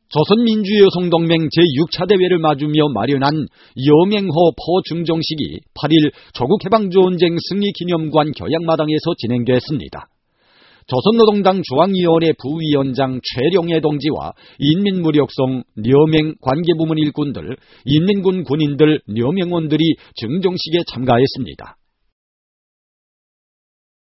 조선민주여성동맹 제6차 대회를 맞으며 마련한 여맹호 포중정식이 8일 조국해방전쟁 승리기념관 교양마당에서 진행됐습니다. 조선노동당 중앙위원회 부위원장 최룡해 동지와 인민무력성, 려맹 관계부문 일꾼들, 인민군 군인들, 려맹원들이 증정식에 참가했습니다.